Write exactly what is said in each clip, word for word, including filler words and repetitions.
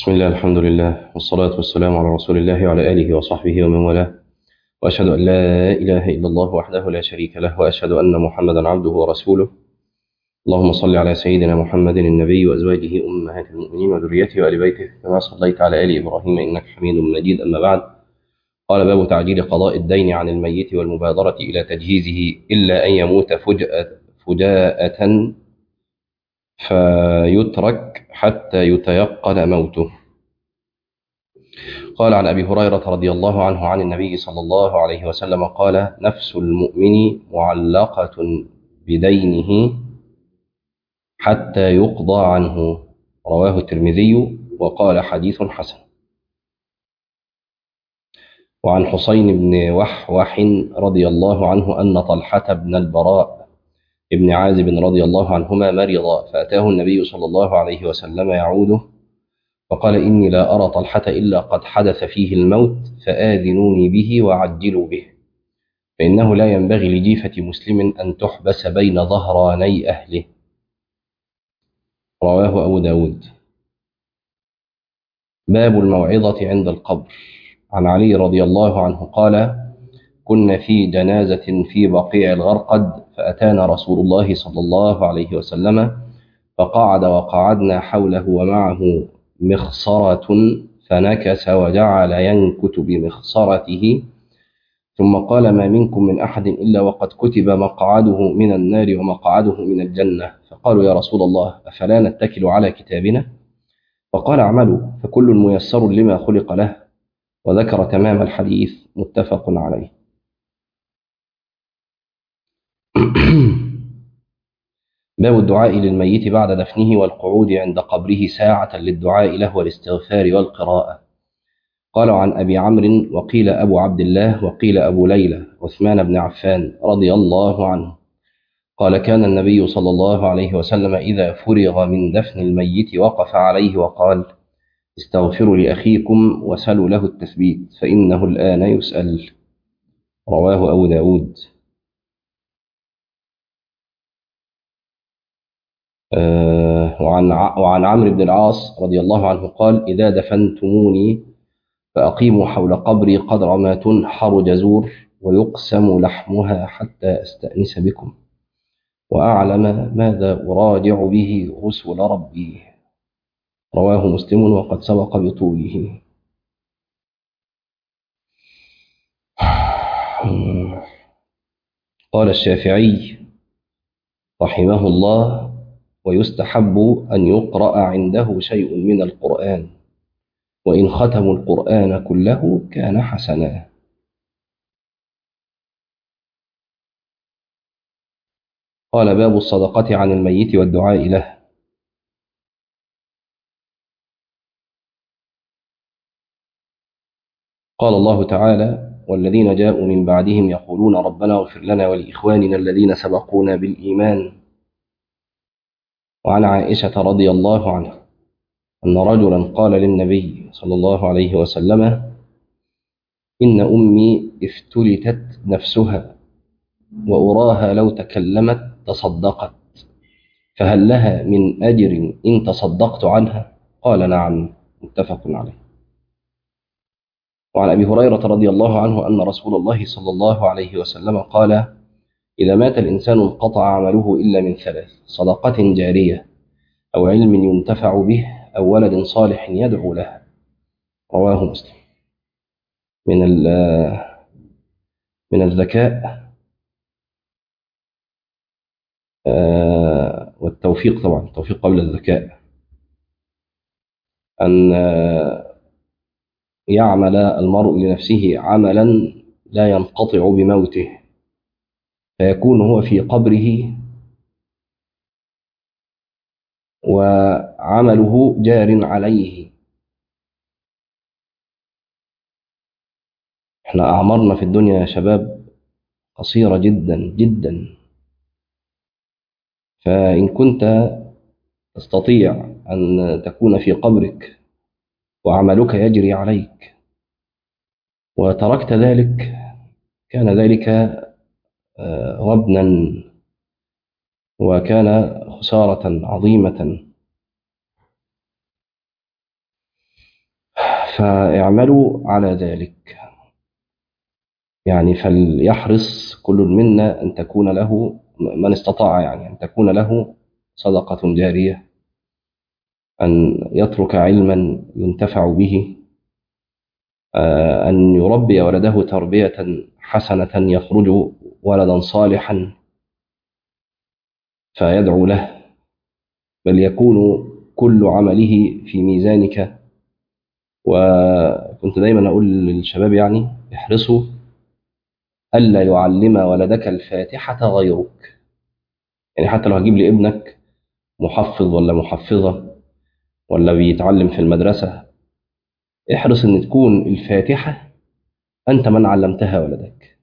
بسم الله الحمد لله والصلاة والسلام على رسول الله وعلى آله وصحبه ومن والاه، وأشهد أن لا إله إلا الله وحده لا شريك له، وأشهد أن محمدا عبده ورسوله. اللهم صل على سيدنا محمد النبي وأزواجه أمهات المؤمنين وذريته وآل بيته كما صليت على آل إبراهيم إنك حميد مجيد. أما بعد، قال: باب تعجيل قضاء الدين عن الميت والمبادرة إلى تجهيزه إلا أن يموت فجأة فجاءة فيترك حتى يتيقن موته. قال عن أبي هريرة رضي الله عنه عن النبي صلى الله عليه وسلم قال: نفس المؤمن معلقة بدينه حتى يقضى عنه. رواه الترمذي وقال: حديث حسن. وعن حسين بن وحوح رضي الله عنه أن طلحة بن البراء ابن عازب رضي الله عنهما مرض، فأتاه النبي صلى الله عليه وسلم يعوده، فقال: إني لا أرى طلحة إلا قد حدث فيه الموت، فآذنوني به وعجلوا به، فإنه لا ينبغي لجيفة مسلم أن تحبس بين ظهراني أهله. رواه أبو داود. باب الموعظة عند القبر. عن علي رضي الله عنه قال: كنا في جنازة في بقيع الغرقد، فأتانا رسول الله صلى الله عليه وسلم، فقعد وقعدنا حوله ومعه مخصرة، فنكس وجعل ينكت بمخصرته، ثم قال: ما منكم من أحد إلا وقد كتب مقعده من النار ومقعده من الجنة. فقالوا: يا رسول الله، أفلا نتكل على كتابنا؟ فقال: اعملوا فكل ميسر لما خلق له. وذكر تمام الحديث، متفق عليه. باب الدعاء للميت بعد دفنه والقعود عند قبره ساعة للدعاء له والاستغفار والقراءة. قال عن أبي عمرو وقيل أبو عبد الله وقيل أبو ليلى عثمان بن عفان رضي الله عنه قال: كان النبي صلى الله عليه وسلم إذا فرغ من دفن الميت وقف عليه وقال: استغفروا لأخيكم وسلوا له التثبيت، فإنه الآن يسأل. رواه أبو داود. آه وعن, وعن عمرو بن العاص رضي الله عنه قال: إذا دفنتموني فأقيموا حول قبري قدر ما تنحر جزور، ويقسم لحمها حتى أستأنس بكم وأعلم ماذا أراجع به رسل ربي. رواه مسلم وقد سبق بطوله. قال الشافعي رحمه الله: ويستحب أن يقرأ عنده شيء من القرآن، وإن ختموا القرآن كله كان حسنا. قال: باب الصدقة عن الميت والدعاء له. قال الله تعالى: والذين جاءوا من بعدهم يقولون ربنا اغفر لنا ولإخواننا الذين سبقونا بالإيمان. وعن عائشة رضي الله عنها أن رجلا قال للنبي صلى الله عليه وسلم: إن أمي افتلتت نفسها، وأراها لو تكلمت تصدقت، فهل لها من أجر إن تصدقت عنها؟ قال: نعم. متفق عليه. وعن أبي هريرة رضي الله عنه أن رسول الله صلى الله عليه وسلم قال: إذا مات الإنسان انقطع عمله إلا من ثلاث: صدقة جارية، أو علم ينتفع به، أو ولد صالح يدعو له. رواه مسلم. من من الذكاء والتوفيق، طبعا التوفيق قبل الذكاء، أن يعمل المرء لنفسه عملا لا ينقطع بموته، فيكون هو في قبره وعمله جار عليه. احنا أعمارنا في الدنيا يا شباب قصيرة جدا جدا، فإن كنت تستطيع أن تكون في قبرك وعملك يجري عليك وتركت ذلك، كان ذلك غبنا وكان خسارة عظيمة. فاعملوا على ذلك، يعني فليحرص كل منا أن تكون له، من استطاع يعني أن تكون له صدقة جارية، أن يترك علما ينتفع به، أن يربي ولده تربية حسنة يخرج ولدا صالحا فيدعو له، بل يكون كل عمله في ميزانك. وكنت دايما أقول للشباب يعني احرصوا ألا يعلم ولدك الفاتحة غيرك، يعني حتى لو هجيب لابنك محفظ ولا محفظة ولا بيتعلم في المدرسة، احرص أن تكون الفاتحة أنت من علمتها ولدك،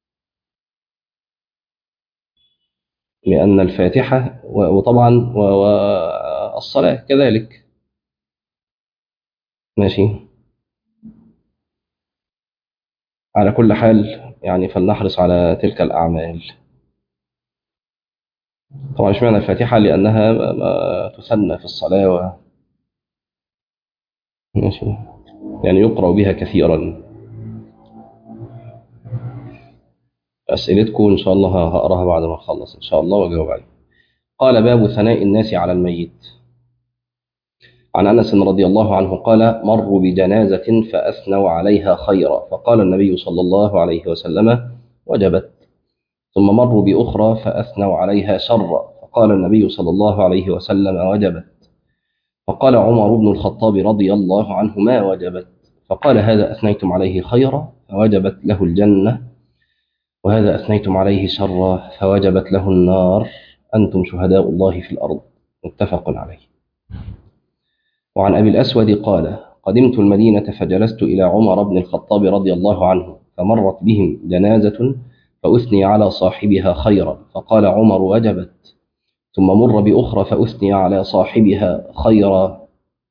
لأن الفاتحة وطبعا والصلاة كذلك. ماشي، على كل حال يعني فلنحرص على تلك الأعمال. طبعا اشمعنى الفاتحة؟ لأنها تسنى في الصلاة و... ماشي، يعني يقرأ بها كثيرا. أسئلتكم إن شاء الله هقراها بعد ما أخلص إن شاء الله وأجاوب عليها. قال: باب ثناء الناس على الميت. عن أنس رضي الله عنه قال: مروا بجنازة فأثنوا عليها خيرا، فقال النبي صلى الله عليه وسلم: وجبت. ثم مروا بأخرى فأثنوا عليها شرا، فقال النبي صلى الله عليه وسلم: وجبت. فقال عمر بن الخطاب رضي الله عنه: ما وجبت؟ فقال: هذا أثنيتم عليه خيرا فوجبت له الجنة، وهذا أثنيتم عليه شرا فوجبت له النار، أنتم شهداء الله في الأرض. متفق عليه. وعن أبي الأسود قال: قدمت المدينة فجلست إلى عمر بن الخطاب رضي الله عنه، فمرت بهم جنازة فأثني على صاحبها خيرا، فقال عمر: وجبت. ثم مر بأخرى فأثني على صاحبها خيرا،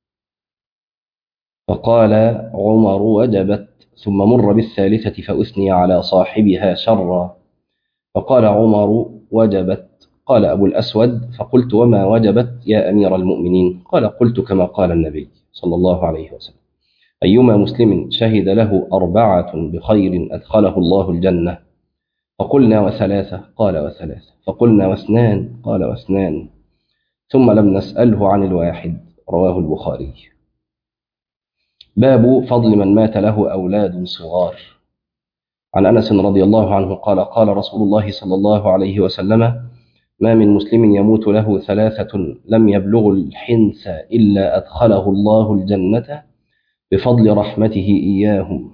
فقال عمر: وجبت. ثم مر بالثالثة فأثني على صاحبها شرا، فقال عمر: وجبت. قال أبو الأسود: فقلت: وما وجبت يا أمير المؤمنين؟ قال: قلت كما قال النبي صلى الله عليه وسلم: أيما مسلم شهد له أربعة بخير أدخله الله الجنة. فقلنا: وثلاثة؟ قال: وثلاثة. فقلنا: واثنان؟ قال: واثنان. ثم لم نسأله عن الواحد. رواه البخاري. باب فضل من مات له أولاد صغار. عن أنس رضي الله عنه قال: قال رسول الله صلى الله عليه وسلم: ما من مسلم يموت له ثلاثة لم يبلغ الحنث إلا أدخله الله الجنة بفضل رحمته إياهم.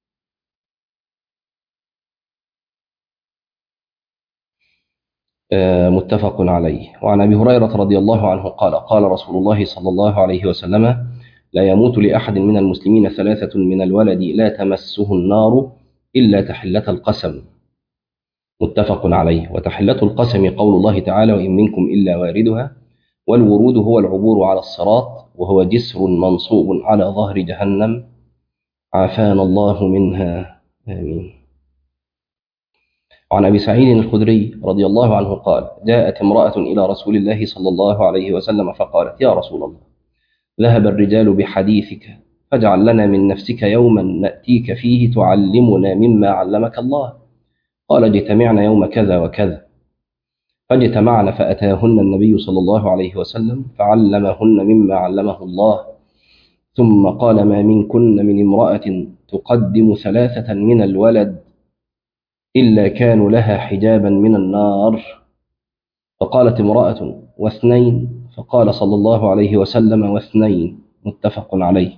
متفق عليه. وعن أبي هريرة رضي الله عنه قال: قال رسول الله صلى الله عليه وسلم: لا يموت لأحد من المسلمين ثلاثة من الولد لا تمسه النار إلا تحلة القسم. متفق عليه. وتحلة القسم قول الله تعالى: وإن منكم إلا واردها. والورود هو العبور على الصراط، وهو جسر منصوب على ظهر جهنم، عافانا الله منها، آمين. وعن أبي سعيد الخدري رضي الله عنه قال: جاءت امرأة إلى رسول الله صلى الله عليه وسلم فقالت: يا رسول الله، ذهب الرجال بحديثك، فاجعل لنا من نفسك يوما نأتيك فيه تعلمنا مما علمك الله. قال: اجتمعنا يوم كذا وكذا. فاجتمعن فأتاهن النبي صلى الله عليه وسلم فعلمهن مما علمه الله، ثم قال: ما منكن من امرأة تقدم ثلاثة من الولد إلا كانوا لها حجابا من النار. فقالت امرأة: واثنين؟ فقال صلى الله عليه وسلم: واثنين. متفق عليه.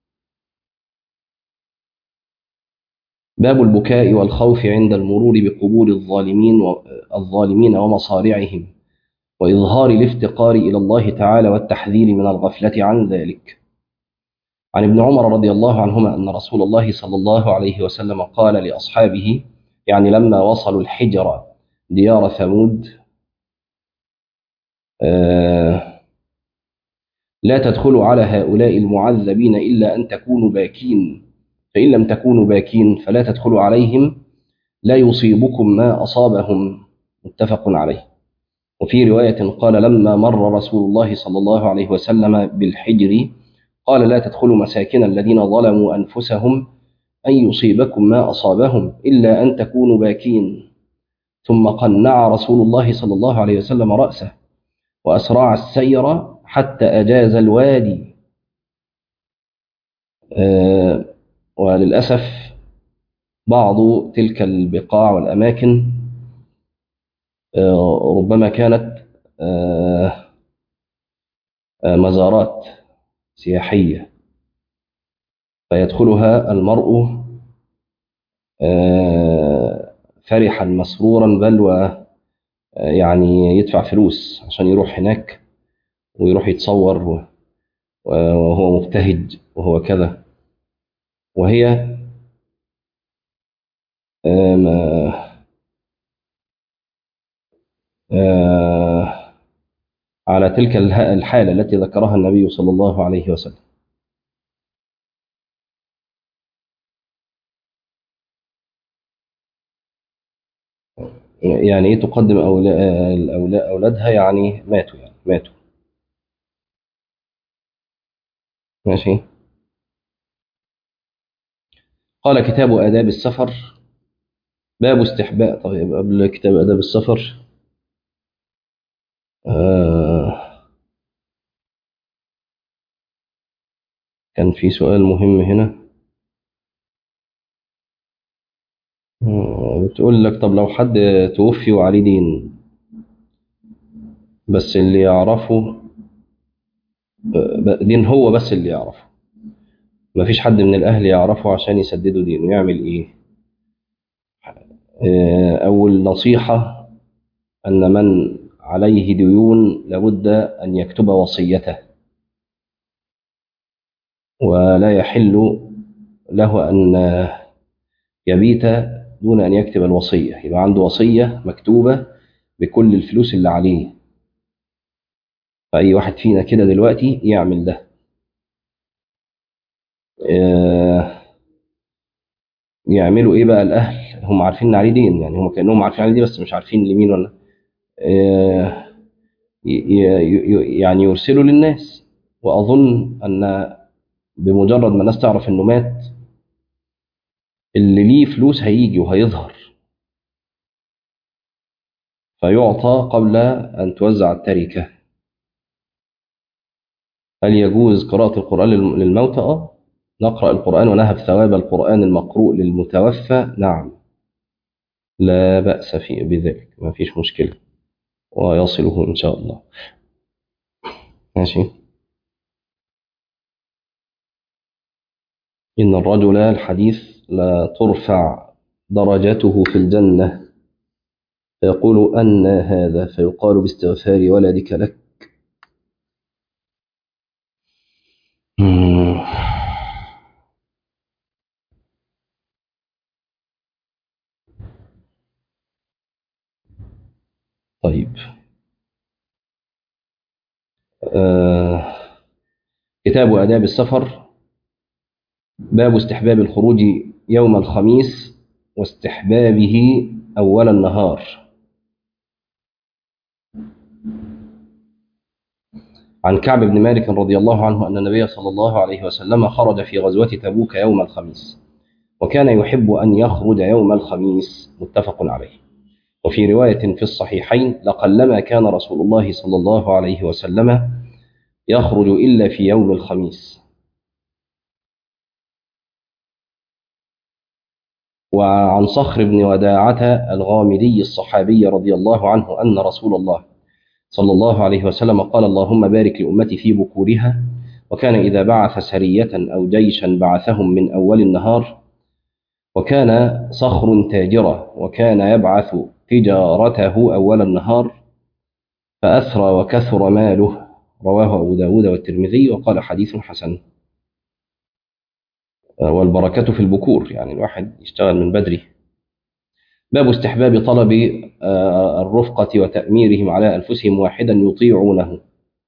باب البكاء والخوف عند المرور بقبور الظالمين والظالمين ومصارعهم، وإظهار الافتقار إلى الله تعالى والتحذير من الغفلة عن ذلك. عن ابن عمر رضي الله عنهما أن رسول الله صلى الله عليه وسلم قال لأصحابه، يعني لما وصلوا الحجر ديار ثمود: آه لا تدخلوا على هؤلاء المعذبين إلا أن تكونوا باكين، فإن لم تكونوا باكين فلا تدخلوا عليهم، لا يصيبكم ما أصابهم. متفق عليه. وفي رواية قال: لما مر رسول الله صلى الله عليه وسلم بالحجر قال لا تدخلوا مساكن الذين ظلموا أنفسهم أن يصيبكم ما أصابهم إلا أن تكونوا باكين. ثم قنع رسول الله صلى الله عليه وسلم رأسه وأسرع السير حتى أجاز الوادي. آه وللأسف بعض تلك البقاع والأماكن آه ربما كانت آه آه مزارات سياحية، فيدخلها المرء آه فرحا مسرورا، بل ويعني يدفع فلوس عشان يروح هناك ويروح يتصور وهو مبتهج وهو كذا. وهي آه آه على تلك الحالة التي ذكرها النبي صلى الله عليه وسلم. يعني ايه تقدم أولا أولادها؟ يعني ماتوا، يعني ماتوا. ماشي. قال كتاب آداب السفر، باب استحباب. طيب قبل كتاب آداب السفر آه كان في سؤال مهم هنا. آه، بتقول لك طب لو حد توفي وعليه دين، بس اللي يعرفه آه، دين هو بس اللي يعرفه، مفيش حد من الأهل يعرفه عشان يسددوا دينه، يعمل إيه؟ آه، أول نصيحة أن من عليه ديون لابد أن يكتب وصيته، ولا يحل له أن يبيت دون أن يكتب الوصية. يبقى عنده وصية مكتوبة بكل الفلوس اللي عليه. فأي واحد فينا كده دلوقتي يعمل ده. آه، يعملوا إيه بقى الأهل؟ هم عارفين إن عليه دين، يعني هم كأنهم عارفين عليه دين بس مش عارفين لمين ولا آه، ي- ي- يعني يرسلوا للناس. وأظن أن بمجرد ما الناس تعرف إنه مات، اللي ليه فلوس هيجي وهيظهر، فيعطى قبل أن توزع التركة. هل يجوز قراءة القرآن للم- للموتى؟ آه، نقرأ القرآن ونهب ثواب القرآن المقروء للمتوفى، نعم، لا بأس في بذلك، ما فيش مشكلة، ويصله إن شاء الله. ماشي. إن الرجل الحديث لا ترفع درجته في الجنة فيقول أن هذا، فيقال باستغفار ولدك لك. مم. طيب آه. كتاب آداب السفر، باب استحباب الخروج يوم الخميس واستحبابه أول النهار. عن كعب بن مالك رضي الله عنه أن النبي صلى الله عليه وسلم خرج في غزوة تبوك يوم الخميس، وكان يحب أن يخرج يوم الخميس، متفق عليه. وفي رواية في الصحيحين: لقلما كان رسول الله صلى الله عليه وسلم يخرج إلا في يوم الخميس. وعن صخر بن وداعة الغامدي الصحابي رضي الله عنه أن رسول الله صلى الله عليه وسلم قال: اللهم بارك لأمتي في بكورها. وكان إذا بعث سرية أو جيشا بعثهم من أول النهار. وكان صخر تاجرا، وكان يبعث تجارته أول النهار فأثرى وكثر ماله. رواه أبو داود والترمذي وقال حديث حسن. والبركة في البكور، يعني الواحد يشتغل من بدري. باب استحباب طلب الرفقة وتأميرهم على أنفسهم واحدا يطيعونه.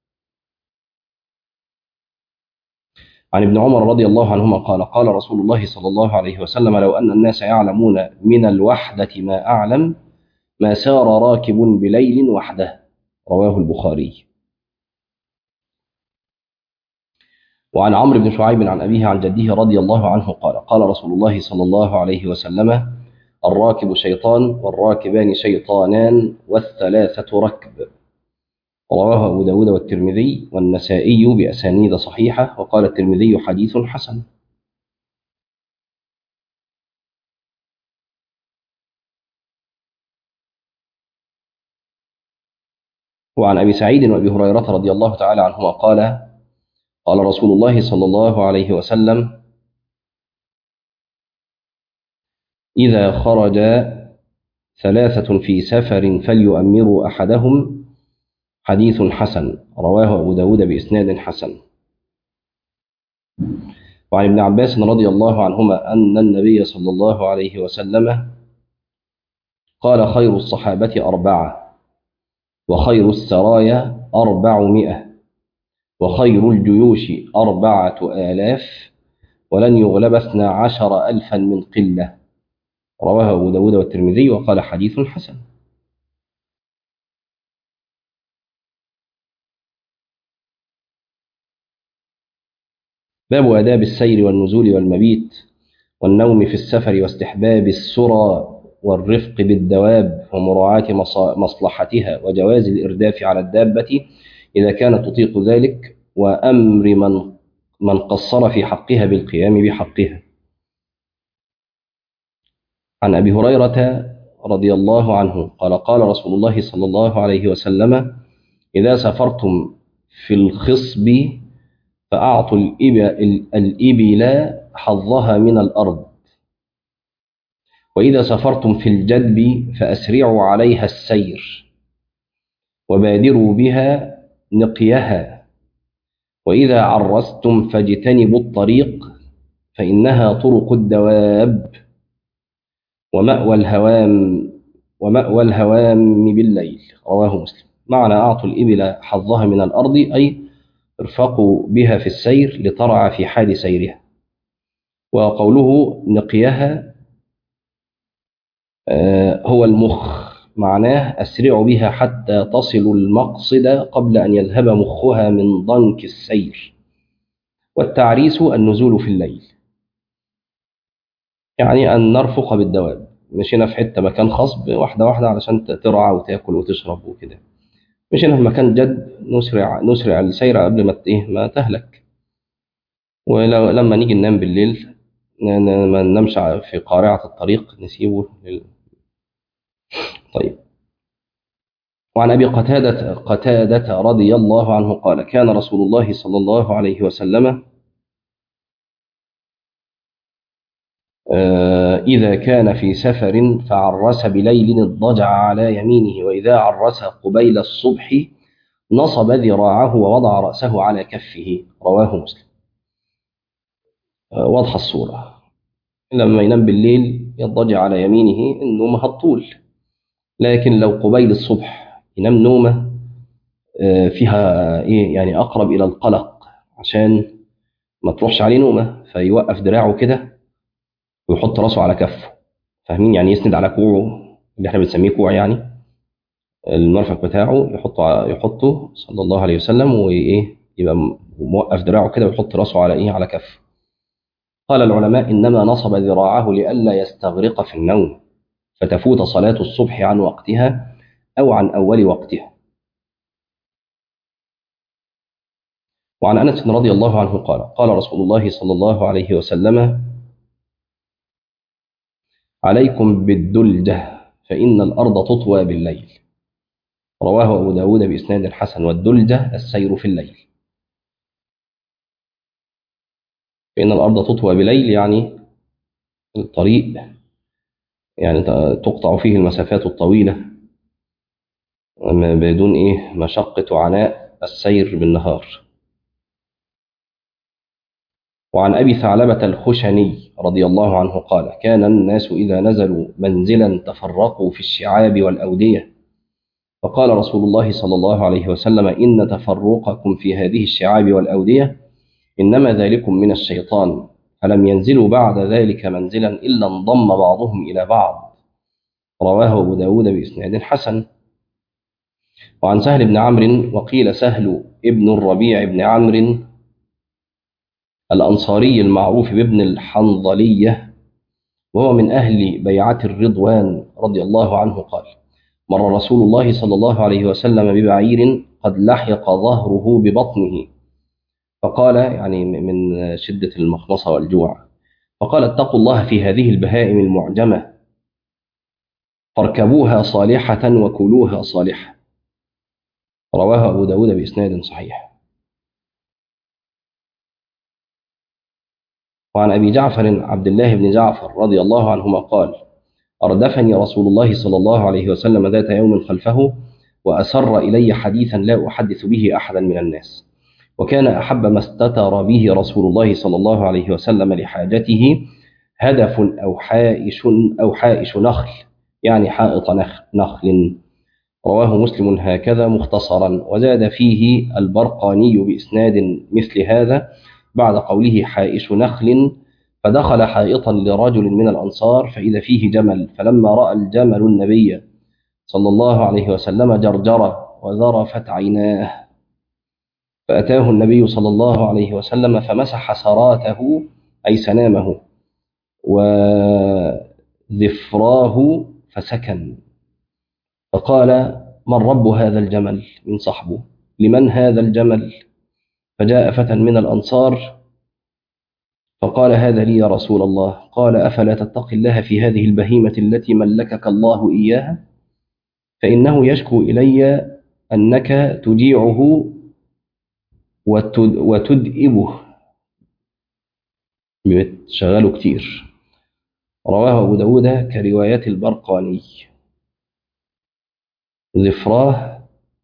عن ابن عمر رضي الله عنهما قال: قال رسول الله صلى الله عليه وسلم: لو أن الناس يعلمون من الوحدة ما أعلم ما سار راكب بليل وحده. رواه البخاري. وعن عمرو بن شعيب عن أبيه عن جده رضي الله عنه قال قال رسول الله صلى الله عليه وسلم: الراكب شيطان والراكبان شيطانان والثلاثة ركب. رواه أبو داود والترمذي والنسائي بأسانيد صحيحة، وقال الترمذي: حديث حسن. وعن أبي سعيد وأبي هريرة رضي الله تعالى عنهما قال قال رسول الله صلى الله عليه وسلم: إذا خرج ثلاثة في سفر فليؤمروا أحدهم. حديث حسن. رواه أبو داود بإسناد حسن. وعن ابن عباس رضي الله عنهما أن النبي صلى الله عليه وسلم قال: خير الصحابة أربعة، وخير السرايا أربعمائة، وخير الجيوش أربعة آلاف، ولن يغلب اثنا عشر ألفا من قلة. رواه أبو داود والترمذي، وقال: حديث حسن. باب آداب السير والنزول والمبيت والنوم في السفر، واستحباب السرى والرفق بالدواب ومراعاة مصلحتها، وجواز الإرداف على الدابة إذا كانت تطيق ذلك، وأمر من من قصر في حقها بالقيام بحقها. عن أبي هريرة رضي الله عنه قال قال رسول الله صلى الله عليه وسلم: إذا سافرتم في الخصب فأعطوا الإبل حظها من الأرض، وإذا سافرتم في الجدب فأسرعوا عليها السير، وبادروا بها نقيها، وإذا عرستم فاجتنبوا الطريق فإنها طرق الدواب ومأوى الهوام ومأوى الهوام بالليل. رواه مسلم. معنى أعطوا الإبل حظها من الأرض أي ارفقوا بها في السير لترعى في حال سيرها. وقوله نقيها هو المخ، معناه أسرعوا بها حتى تصلوا المقصد قبل أن يذهب مخها من ضنك السير. والتعريس النزول في الليل، يعني أن نرفق بالدواب، مشينا في حتة مكان خصب واحدة واحدة علشان ترعى وتاكل وتشرب وكده، مشينا في مكان جد نسرع نسرع السير قبل ما ايه ما تهلك. ولما نيجي ننام بالليل ما ننامش في قارعة الطريق، نسيبه لل... طيب. وعن أبي قتادة قتادة رضي الله عنه قال: كان رسول الله صلى الله عليه وسلم إذا كان في سفر فعرس بليل اضطجع على يمينه، وإذا عرس قبيل الصبح نصب ذراعه ووضع رأسه على كفه. رواه مسلم. واضحة الصورة. لما ينام بالليل يضطجع على يمينه النوم هالطول، لكن لو قبيل الصبح ينام نومه فيها إيه يعني أقرب إلى القلق، عشان ما تروحش عليه نومه، فيوقف دراعه كده ويحط راسه على كفه. فاهمين يعني يسند على كوعه اللي احنا بنسميه كوع، يعني المرفق بتاعه يحطه يحطه صلى الله عليه وسلم، وايه يبقى موقف دراعه كده ويحط راسه على ايه على كفه. قال العلماء: انما نصب ذراعه لئلا يستغرق في النوم فتفوت صلاة الصبح عن وقتها او عن اول وقتها. وعن انس رضي الله عنه قال قال رسول الله صلى الله عليه وسلم: عليكم بالدلجة فإن الأرض تطوى بالليل. رواه أبو داود بإسناد حسن. والدلجة السير في الليل. فإن الأرض تطوى بالليل يعني الطريق يعني تقطع فيه المسافات الطويلة بدون إيه مشقة وعناء السير بالنهار. وعن أبي ثعلبة الخشني رضي الله عنه قال: كان الناس إذا نزلوا منزلا تفرقوا في الشعاب والأودية، فقال رسول الله صلى الله عليه وسلم: إن تفرقكم في هذه الشعاب والأودية إنما ذلكم من الشيطان، فلم ينزلوا بعد ذلك منزلا إلا انضم بعضهم إلى بعض. رواه أبو داود بإسناد حسن. وعن سهل بن عمرو، وقيل سهل ابن الربيع بن عمرو الأنصاري المعروف بابن الحنظلية، وهو من أهل بيعة الرضوان رضي الله عنه، قال: مر رسول الله صلى الله عليه وسلم ببعير قد لحق ظهره ببطنه، فقال، يعني من شدة المخمصة والجوع، فقال: اتقوا الله في هذه البهائم المعجمة، فاركبوها صالحة وكلوها صالحة. رواه أبو داود بإسناد صحيح. وعن أبي جعفر عبد الله بن جعفر رضي الله عنهما قال: أردفني رسول الله صلى الله عليه وسلم ذات يوم خلفه، وأسر إلي حديثا لا أحدث به أحدا من الناس، وكان أحب ما استتر به رسول الله صلى الله عليه وسلم لحاجته هدف أو حائش أو حائش نخل، يعني حائط نخل. رواه مسلم هكذا مختصرا، وزاد فيه البرقاني بإسناد مثل هذا بعد قوله حائش نخل: فدخل حائطا لرجل من الأنصار فإذا فيه جمل، فلما رأى الجمل النبي صلى الله عليه وسلم جرجر وذرفت عيناه، فأتاه النبي صلى الله عليه وسلم فمسح سراته أي سنامه وذفراه فسكن، فقال: من رب هذا الجمل؟ من صحبه. لمن هذا الجمل؟ فجاء فتى من الأنصار فقال: هذا لي يا رسول الله. قال: أفلا تتقي الله في هذه البهيمة التي ملكك الله إياها؟ فإنه يشكو إلي أنك تجيعه وتدئبه، بتشغله كتير. رواه أبو داود كرواية البرقاني. ذفراه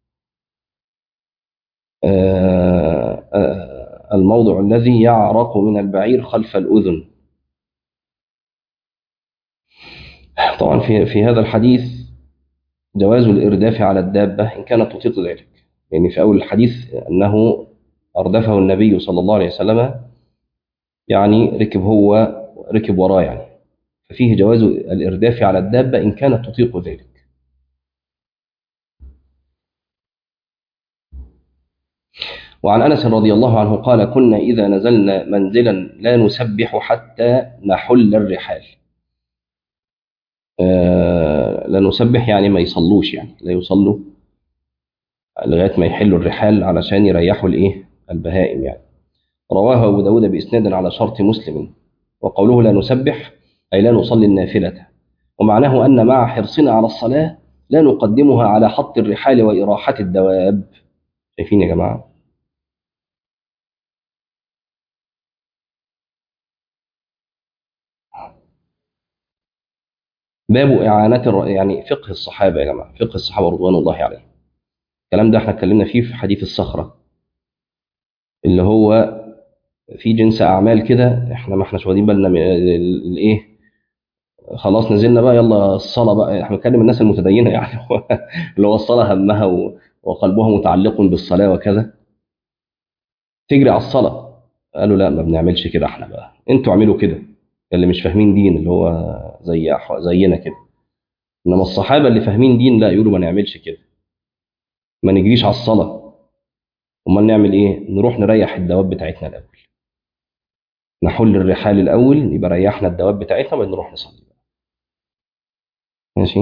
آه آه الموضع الذي يعرق من البعير خلف الأذن. طبعا في في هذا الحديث جواز الإرداف على الدابة إن كانت تطيق ذلك، يعني في أول الحديث أنه أردفه النبي صلى الله عليه وسلم، يعني ركب هو ركب وراه، يعني ففيه جواز الإرداف على الدابة إن كانت تطيق ذلك. وعن أنس رضي الله عنه قال: كنا إذا نزلنا منزلا لا نسبح حتى نحل الرحال. آه لا نسبح يعني ما يصلوش، يعني لا يصلوا لغاية ما يحلوا الرحال علشان يريحوا الإيه البهائم يعني. رواه أبو داود بإسناد على شرط مسلم. وقوله لا نسبح أي لا نصلي النافلة، ومعناه أن مع حرصنا على الصلاة لا نقدمها على حط الرحال وإراحة الدواب. شايفين يا جماعة؟ باب إعانة الر... يعني فقه الصحابة يا جماعة، فقه الصحابة رضوان الله عليهم. الكلام ده احنا اتكلمنا فيه في حديث الصخرة، اللي هو في جنس أعمال كده احنا ما احناش واخدين بالنا من الإيه. خلاص نزلنا بقى، يلا الصلاة بقى، احنا بنتكلم الناس المتدينة يعني اللي هو الصلاة همها و... وقلبها متعلق بالصلاة وكذا، تجري على الصلاة. قالوا لا، ما بنعملش كده، احنا بقى انتوا اعملوا كده، اللي مش فاهمين دين، اللي هو زي زينا كده. انما الصحابة اللي فاهمين دين لا، يقولوا ما نعملش كده، ما نجريش على الصلاة. امال نعمل ايه؟ نروح نريح الدواب بتاعتنا الاول، نحل الرحال الاول، يبقى ريحنا الدواب بتاعتنا وبعدين نروح نصلي. ماشي.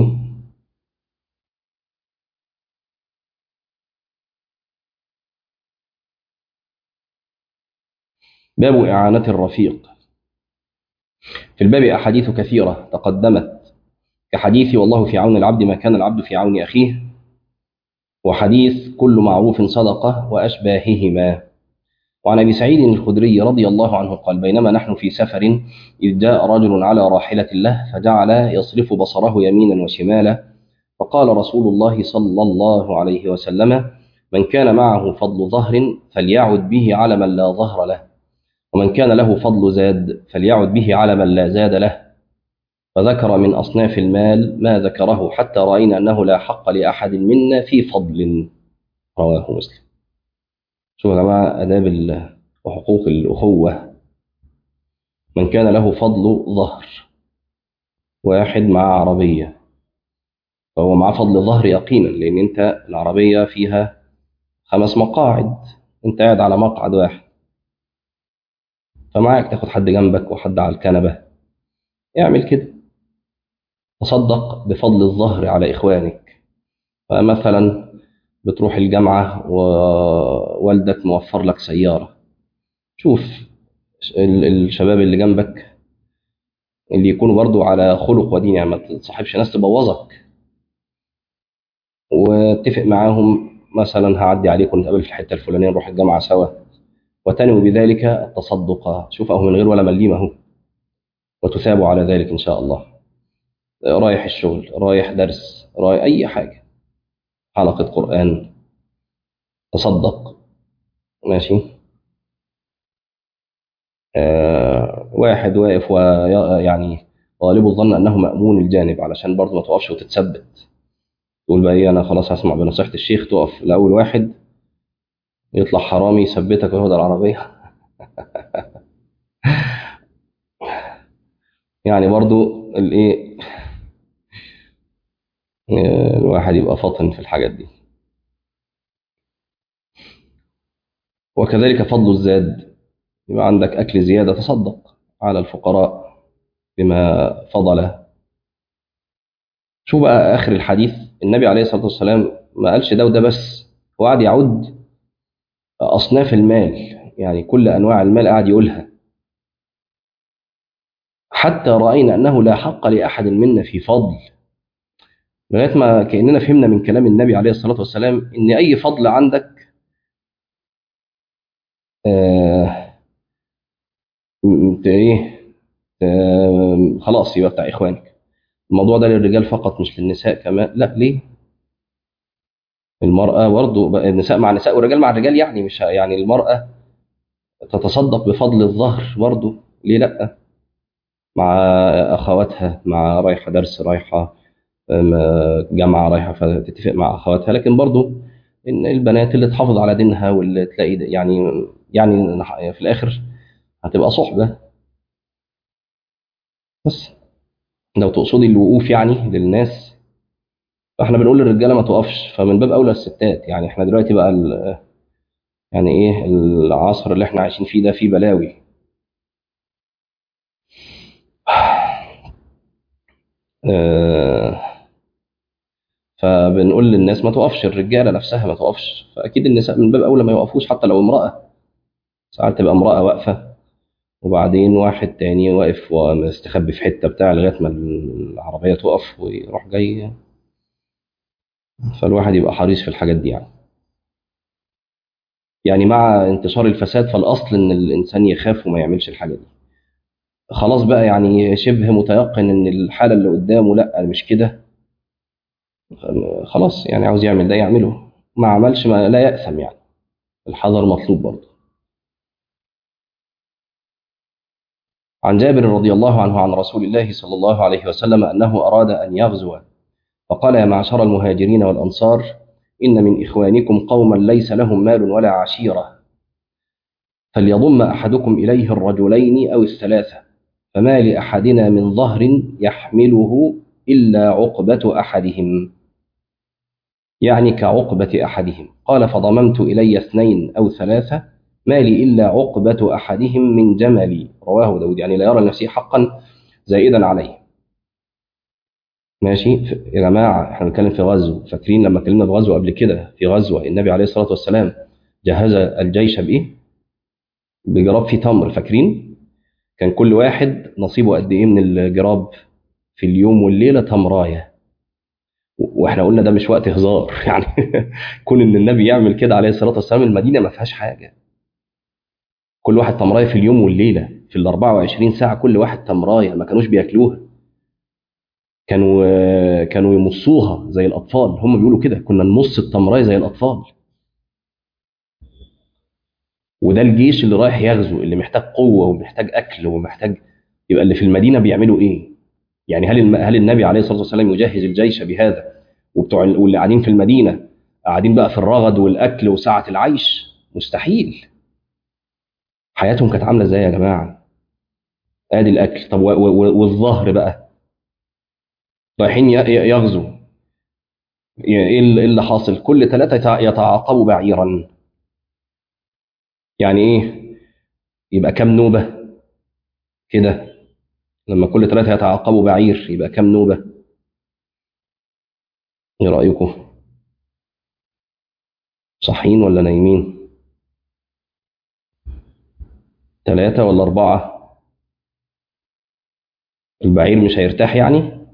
باب إعانة الرفيق. في الباب أحاديث كثيرة تقدمت، كحديث والله في عون العبد ما كان العبد في عون أخيه، وحديث كل معروف صدقة، وأشباههما. وعن أبي سعيد الخدري رضي الله عنه قال: بينما نحن في سفر إذ جاء رجل على راحلة له فجعل يصرف بصره يمينا وشمالا، فقال رسول الله صلى الله عليه وسلم: من كان معه فضل ظهر فليعد به على من لا ظهر له، ومن كان له فضل زاد فليعد به على من لا زاد له. فذكر من أصناف المال ما ذكره حتى رأينا أنه لا حق لأحد منا في فضل. رواه مسلم. شوفوا يا جماعة آداب ال- وحقوق الأخوة. من كان له فضل ظهر، واحد مع عربية، فهو معاه فضل ظهر يقينا، لأن أنت العربية فيها خمس مقاعد، أنت قاعد على مقعد واحد، فمعاك تاخد حد جنبك وحد على الكنبة، اعمل كده. تصدق بفضل الظهر على إخوانك. فمثلا بتروح الجامعة ووالدك موفر لك سيارة، شوف ال- الشباب اللي جنبك اللي يكونوا برضو على خلق ودين، يعني ما تصاحبش ناس تبوظك، واتفق معاهم مثلا هعدي عليكم نتقابل في الحتة الفلانية نروح الجامعة سوا، وتنوي بذلك التصدق. شوف أهو من غير ولا مليم أهو، وتثاب على ذلك إن شاء الله. رايح الشغل، رايح درس، رايح أي حاجة، حلقة قرآن، تصدق. ماشي. آه واحد واقف ويعني غالب الظن أنه مأمون الجانب، علشان برضه ما تقفش وتتثبت تقول بقى إيه أنا خلاص هسمع بنصيحة الشيخ، تقف لأول واحد يطلع حرامي يثبتك وياخد العربية. يعني برضه الإيه، آه، الواحد يبقى فاطن في الحاجات دي. وكذلك فضل الزاد، يبقى عندك أكل زيادة تصدق على الفقراء بما فضل. شو بقى آخر الحديث، النبي عليه الصلاة والسلام ما قالش ده وده بس، هو قعد يعد أصناف المال، يعني كل أنواع المال قعد يقولها، حتى رأينا أنه لا حق لأحد منا في فضل، لغاية ما كأننا فهمنا من كلام النبي عليه الصلاة والسلام إن أي فضل عندك آه م- ت- إيه آه خلاص يبقى بتاع إخوانك. الموضوع ده للرجال فقط مش للنساء كمان، لا ليه؟ المرأة برضه بقى، النساء مع النساء والرجال مع الرجال، يعني مش ه- يعني المرأة تتصدق بفضل الظهر برضه، ليه لا؟ مع أخواتها، مع رايحة درس، رايحة أم، جامعة، رايحة فتتفق مع أخواتها. لكن برضو إن البنات اللي تحافظ على دينها واللي تلاقي ده- يعني يعني في الآخر هتبقى صحبة. بس لو تقصدي الوقوف يعني للناس، فاحنا بنقول للرجالة ما تقفش، فمن باب أولى الستات. يعني احنا دلوقتي بقى ال- يعني إيه العصر اللي احنا عايشين فيه ده فيه بلاوي. آه، فبنقول للناس ما توقفش، الرجاله نفسها ما توقفش، فاكيد النساء من باب اولى ما يوقفوش حتى لو امراه. ساعات تبقى امراه واقفه وبعدين واحد تاني واقف ومستخبي في حته بتاع لغايه ما العربيه تقف ويروح جاي. فالواحد يبقى حريص في الحاجات دي يعني. يعني مع انتشار الفساد فالاصل ان الانسان يخاف وما يعملش الحاجه دي. خلاص بقى يعني شبه متيقن ان الحاله اللي قدامه لا مش كده، خلاص يعني عاوز يعمل ده يعمله، ما عملش ما لا يأثم يعني. الحذر مطلوب برضه. عن جابر رضي الله عنه عن رسول الله صلى الله عليه وسلم أنه أراد أن يغزو، فقال يا معشر المهاجرين والأنصار إن من إخوانكم قوما ليس لهم مال ولا عشيرة، فليضم أحدكم إليه الرجلين أو الثلاثة، فما لأحدنا من ظهر يحمله إلا عقبة أحدهم، يعني كعقبة أحدهم. قال فضممت إلي اثنين أو ثلاثة، ما لي إلا عقبة أحدهم من جملي. رواه داود، يعني لا يرى نفسه حقا زائدا عليه. ماشي ف- يا جماعة احنا بنتكلم في غزو، فاكرين لما اتكلمنا في غزو قبل كده، في غزوة النبي عليه الصلاة والسلام جهز الجيش بإيه؟ بجراب فيه تمر، فاكرين؟ كان كل واحد نصيبه قد إيه من الجراب في اليوم والليلة؟ تمراية. و- واحنا قلنا ده مش وقت هزار يعني. كون ان النبي يعمل كده عليه الصلاة والسلام، المدينة ما فيهاش حاجة، كل واحد تمراية في اليوم والليلة، في ال أربعة وعشرين ساعة كل واحد تمراية، ما كانوش بياكلوها، كانوا كانوا يمصوها زي الأطفال، هم بيقولوا كده كنا نمص التمراية زي الأطفال. وده الجيش اللي رايح يغزو، اللي محتاج قوة ومحتاج أكل ومحتاج، يبقى اللي في المدينة بيعملوا إيه؟ يعني هل الم- هل النبي عليه الصلاة والسلام يجهز الجيش بهذا، وبتوع ال- واللي قاعدين في المدينة قاعدين بقى في الرغد والأكل وسعة العيش؟ مستحيل. حياتهم كانت عاملة إزاي يا جماعة؟ آدي الأكل. طب و- و- والظهر بقى رايحين ي- ي- يغزوا، ايه اللي إيه اللي حاصل؟ كل ثلاثة يتع- يتعاقبوا بعيرا. يعني ايه؟ يبقى كام نوبة؟ كده لما كل ثلاثة يتعاقبوا بعير يبقى كام نوبة؟ ايه رأيكم؟ صحيين ولا نايمين؟ ثلاثة ولا أربعة؟ البعير مش هيرتاح يعني؟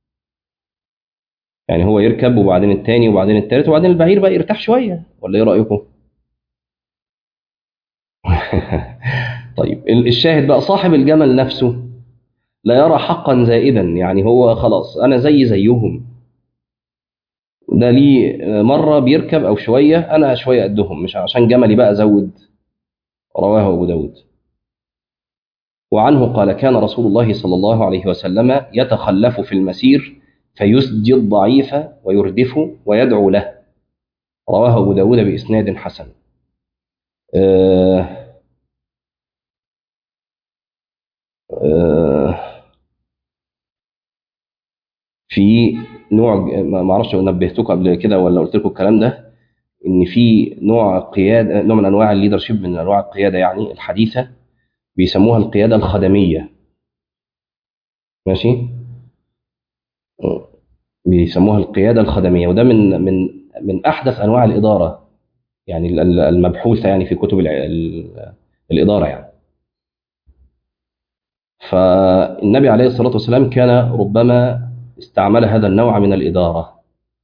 يعني هو يركب وبعدين التاني وبعدين التالت وبعدين البعير بقى يرتاح شوية، ولا ايه رأيكم؟ طيب ال- الشاهد بقى صاحب الجمل نفسه لا يرى حقا زائدا، يعني هو خلاص أنا زي زيهم، ده ليه مرة بيركب أو شوية، أنا شوية قدهم، مش عشان جملي بقى أزود. رواه أبو داود. وعنه قال كان رسول الله صلى الله عليه وسلم يتخلف في المسير فيسجي الضعيف ويردف ويدعو له. رواه أبو داود بإسناد حسن. آه آه في نوع، ما اعرفش نبهتكم قبل كده ولا قلت لكم الكلام ده، ان في نوع قياده، نوع من انواع الليدرشيب، من انواع القياده يعني الحديثه، بيسموها القياده الخدميه. ماشي. بيسموها القياده الخدميه، وده من من من احدث انواع الاداره، يعني ال- ال- المبحوثه يعني في كتب الع- ال- الاداره يعني. فالنبي عليه الصلاه والسلام كان ربما استعمل هذا النوع من الاداره،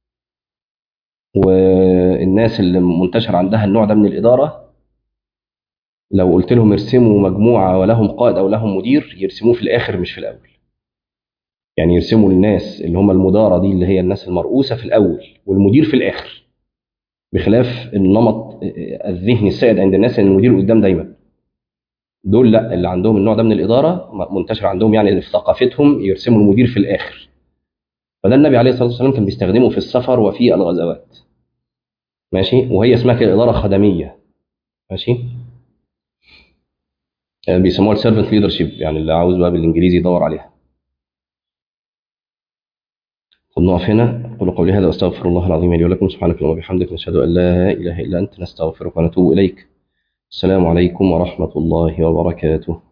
والناس اللي منتشر عندها النوع ده من الاداره لو قلت لهم يرسموا مجموعه ولهم قائد او لهم مدير يرسموه في الاخر مش في الاول. يعني يرسموا الناس اللي هم المداره دي اللي هي الناس المرؤوسه في الاول والمدير في الاخر، بخلاف النمط الذهني السائد عند الناس ان المدير قدام دايما. دول لا، اللي عندهم النوع ده من الاداره منتشر عندهم، يعني اللي في ثقافتهم يرسموا المدير في الاخر. فده النبي عليه الصلاه والسلام كان بيستخدمه في السفر وفي الغزوات. ماشي. وهي اسمها كده اداره خدميه. ماشي. آه، بيسموها السيرفنت ليدرشيب، يعني اللي عاوز بقى بالانجليزي يدور عليها. طب نقف هنا. أقول قولي هذا وأستغفر الله العظيم لي ولكم. سبحانك اللهم وبحمدك، نشهد أن لا إله إلا أنت، نستغفرك ونتوب إليك. السلام عليكم ورحمة الله وبركاته.